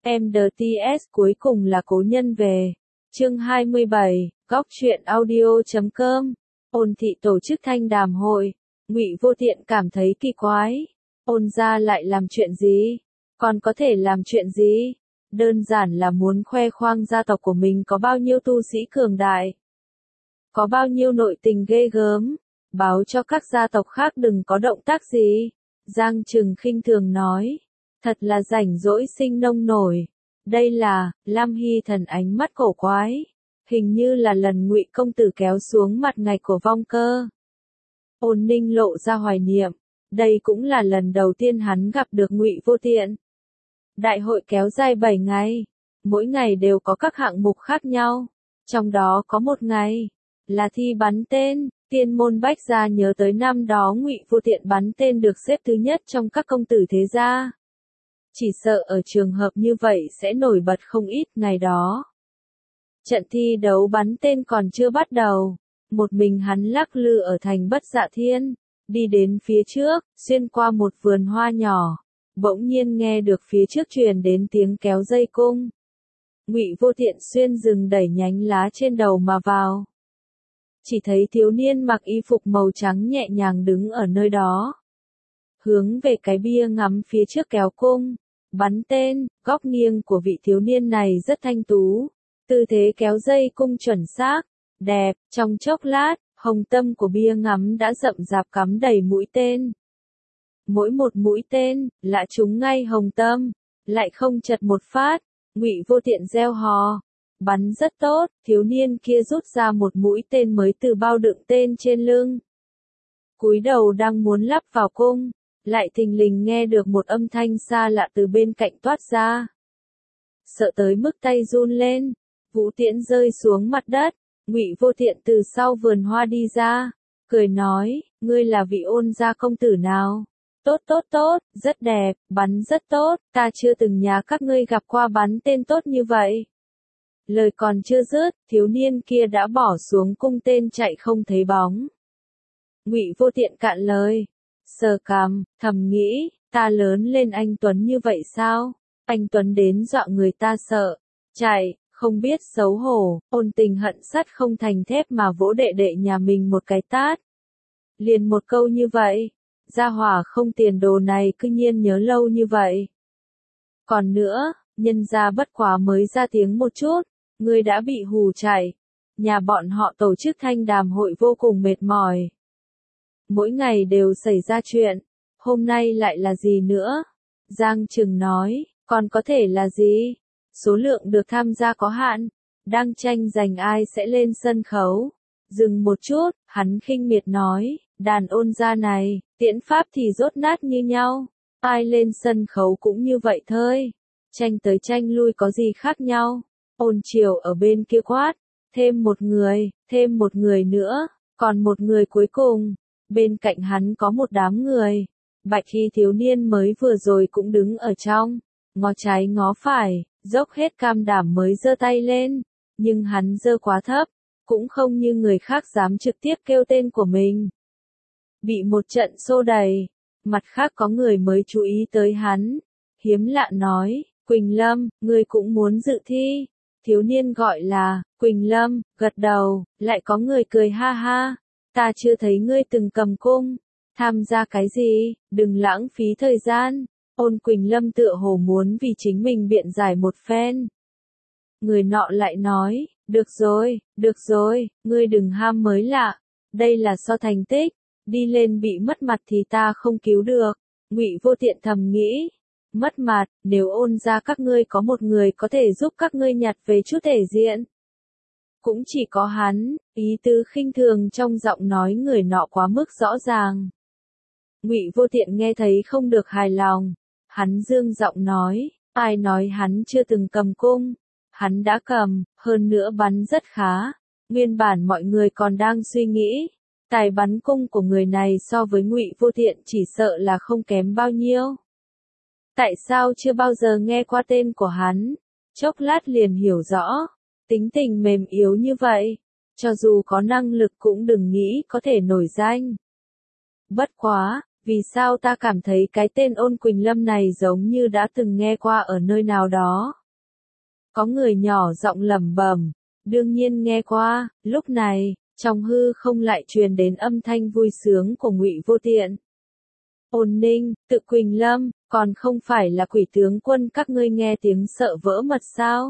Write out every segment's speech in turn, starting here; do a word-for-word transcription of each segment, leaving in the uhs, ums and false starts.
em đê tê ét cuối cùng là cố nhân về. Chương hai mươi bảy, góc truyện audio chấm com. Ôn thị tổ chức thanh đàm hội. Ngụy Vô Tiện cảm thấy kỳ quái. Ôn gia lại làm chuyện gì? Còn có thể làm chuyện gì? Đơn giản là muốn khoe khoang gia tộc của mình có bao nhiêu tu sĩ cường đại. Có bao nhiêu nội tình ghê gớm. Báo cho các gia tộc khác đừng có động tác gì. Giang Trừng khinh thường nói. Thật là rảnh rỗi sinh nông nổi. Đây là, Lam Hy Thần ánh mắt cổ quái. Hình như là lần Ngụy công tử kéo xuống mặt ngạch của Vong Cơ. Ôn Ninh lộ ra hoài niệm. Đây cũng là lần đầu tiên hắn gặp được Ngụy Vô Tiện. Đại hội kéo dài bảy ngày. Mỗi ngày đều có các hạng mục khác nhau. Trong đó có một ngày là thi bắn tên. Tiên môn Bách gia nhớ tới năm đó Ngụy Vô Tiện bắn tên được xếp thứ nhất trong các công tử thế gia. Chỉ sợ ở trường hợp như vậy sẽ nổi bật không ít ngày đó. Trận thi đấu bắn tên còn chưa bắt đầu. Một mình hắn lắc lư ở thành Bất Dạ Thiên. Đi đến phía trước, xuyên qua một vườn hoa nhỏ. Bỗng nhiên nghe được phía trước truyền đến tiếng kéo dây cung. Ngụy Vô Tiện xuyên rừng đẩy nhánh lá trên đầu mà vào. Chỉ thấy thiếu niên mặc y phục màu trắng nhẹ nhàng đứng ở nơi đó. Hướng về cái bia ngắm phía trước kéo cung. Bắn tên, góc nghiêng của vị thiếu niên này rất thanh tú. Tư thế kéo dây cung chuẩn xác, đẹp, trong chốc lát, hồng tâm của bia ngắm đã rậm rạp cắm đầy mũi tên. Mỗi một mũi tên, lạ trúng ngay hồng tâm, lại không chật một phát, Ngụy Vô Tiện reo hò. Bắn rất tốt, thiếu niên kia rút ra một mũi tên mới từ bao đựng tên trên lưng. Cúi đầu đang muốn lắp vào cung, lại thình lình nghe được một âm thanh xa lạ từ bên cạnh toát ra. Sợ tới mức tay run lên, vũ tiễn rơi xuống mặt đất, Ngụy Vô Tiện từ sau vườn hoa đi ra, cười nói, ngươi là vị Ôn gia công tử nào? Tốt tốt tốt, rất đẹp, bắn rất tốt, ta chưa từng nhà các ngươi gặp qua bắn tên tốt như vậy. Lời còn chưa dứt, thiếu niên kia đã bỏ xuống cung tên chạy không thấy bóng. Ngụy Vô Tiện cạn lời, sờ cằm, thầm nghĩ, ta lớn lên anh Tuấn như vậy sao? Anh Tuấn đến dọa người ta sợ, chạy, không biết xấu hổ, Ôn Tình hận sắt không thành thép mà vỗ đệ đệ nhà mình một cái tát. Liền một câu như vậy, gia hỏa không tiền đồ này cứ nhiên nhớ lâu như vậy. Còn nữa, nhân gia bất quá mới ra tiếng một chút, ngươi đã bị hù chạy. Nhà bọn họ tổ chức thanh đàm hội vô cùng mệt mỏi. Mỗi ngày đều xảy ra chuyện, hôm nay lại là gì nữa? Giang Trừng nói, còn có thể là gì? Số lượng được tham gia có hạn, đang tranh giành ai sẽ lên sân khấu. Dừng một chút, hắn khinh miệt nói, đàn Ôn gia này, tiễn pháp thì rốt nát như nhau, ai lên sân khấu cũng như vậy thôi. Tranh tới tranh lui có gì khác nhau? Ôn Triều ở bên kia quát, thêm một người, thêm một người nữa, còn một người cuối cùng. Bên cạnh hắn có một đám người. Bạch y thiếu niên mới vừa rồi cũng đứng ở trong, ngó trái ngó phải, dốc hết cam đảm mới giơ tay lên, nhưng hắn giơ quá thấp, cũng không như người khác dám trực tiếp kêu tên của mình. Bị một trận xô đẩy, mặt khác có người mới chú ý tới hắn, hiếm lạ nói, Quỳnh Lâm, ngươi cũng muốn dự thi. Thiếu niên gọi là, Quỳnh Lâm, gật đầu, lại có người cười ha ha, ta chưa thấy ngươi từng cầm cung, tham gia cái gì, đừng lãng phí thời gian. Ôn Quỳnh Lâm tựa hồ muốn vì chính mình biện giải một phen. Người nọ lại nói, được rồi, được rồi, ngươi đừng ham mới lạ, đây là so thành tích, đi lên bị mất mặt thì ta không cứu được. Ngụy Vô Tiện thầm nghĩ, mất mặt, nếu Ôn gia các ngươi có một người có thể giúp các ngươi nhặt về chút thể diện. Cũng chỉ có hắn, ý tứ khinh thường trong giọng nói người nọ quá mức rõ ràng. Ngụy Vô Tiện nghe thấy không được hài lòng, hắn dương giọng nói, ai nói hắn chưa từng cầm cung, hắn đã cầm, hơn nữa bắn rất khá. Nguyên bản mọi người còn đang suy nghĩ, tài bắn cung của người này so với Ngụy Vô Tiện chỉ sợ là không kém bao nhiêu. Tại sao chưa bao giờ nghe qua tên của hắn? Chốc lát liền hiểu rõ, tính tình mềm yếu như vậy, cho dù có năng lực cũng đừng nghĩ có thể nổi danh. Bất quá, Vì sao ta cảm thấy cái tên Ôn Quỳnh Lâm này giống như đã từng nghe qua ở nơi nào đó? Có người nhỏ giọng lẩm bẩm, đương nhiên nghe qua. Lúc này, trong hư không lại truyền đến âm thanh vui sướng của Ngụy Vô Tiện. Ôn Ninh, tự Quỳnh Lâm, còn không phải là Quỷ tướng quân các ngươi nghe tiếng sợ vỡ mật sao?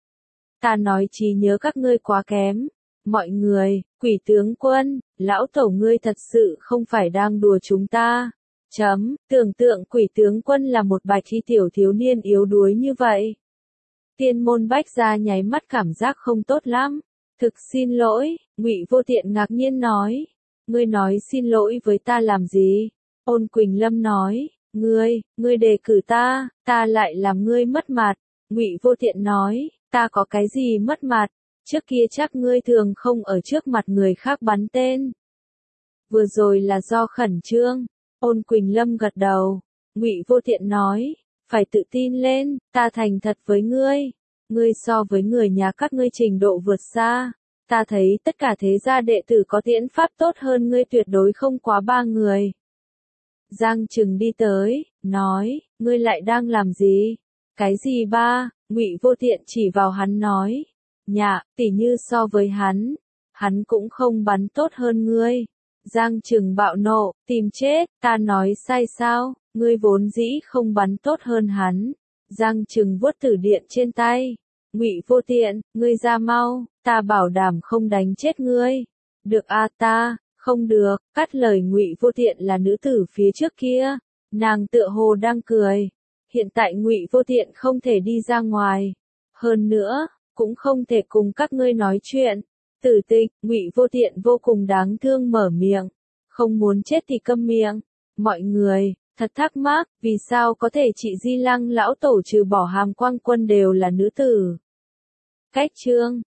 Ta nói trí nhớ các ngươi quá kém. Mọi người, Quỷ tướng quân, lão tổ ngươi thật sự không phải đang đùa chúng ta. Chấm, tưởng tượng Quỷ tướng quân là một bạch y tiểu thiếu niên yếu đuối như vậy. Tiên môn Bách Gia nháy mắt cảm giác không tốt lắm. Thực xin lỗi, Ngụy Vô Tiện ngạc nhiên nói. Ngươi nói xin lỗi với ta làm gì? Ôn Quỳnh Lâm nói, ngươi, ngươi đề cử ta, ta lại làm ngươi mất mặt. Ngụy Vô Tiện nói, ta có cái gì mất mặt? Trước kia chắc ngươi thường không ở trước mặt người khác bắn tên. Vừa rồi là do khẩn trương. Ôn Quỳnh Lâm gật đầu. Ngụy Vô Tiện nói, phải tự tin lên, ta thành thật với ngươi. Ngươi so với người nhà các ngươi trình độ vượt xa. Ta thấy tất cả thế gia đệ tử có tiễn pháp tốt hơn ngươi tuyệt đối không quá ba người. Giang Trừng đi tới, nói, ngươi lại đang làm gì? Cái gì ba? Ngụy Vô Tiện chỉ vào hắn nói, nhạ, tỉ như so với hắn, hắn cũng không bắn tốt hơn ngươi. Giang Trừng bạo nộ, tìm chết, ta nói sai sao, ngươi vốn dĩ không bắn tốt hơn hắn. Giang Trừng vuốt tử điện trên tay. Ngụy Vô Tiện, ngươi ra mau, ta bảo đảm không đánh chết ngươi. Được a ta, không được, cắt lời Ngụy Vô Tiện là nữ tử phía trước kia. Nàng tựa hồ đang cười. Hiện tại Ngụy Vô Tiện không thể đi ra ngoài. Hơn nữa, cũng không thể cùng các ngươi nói chuyện. Tử Tịch, Ngụy Vô Tiện vô cùng đáng thương mở miệng. Không muốn chết thì câm miệng. Mọi người, thật thắc mắc, vì sao có thể chị Di Lăng lão tổ trừ bỏ Hàm Quang Quân đều là nữ tử. Cách chương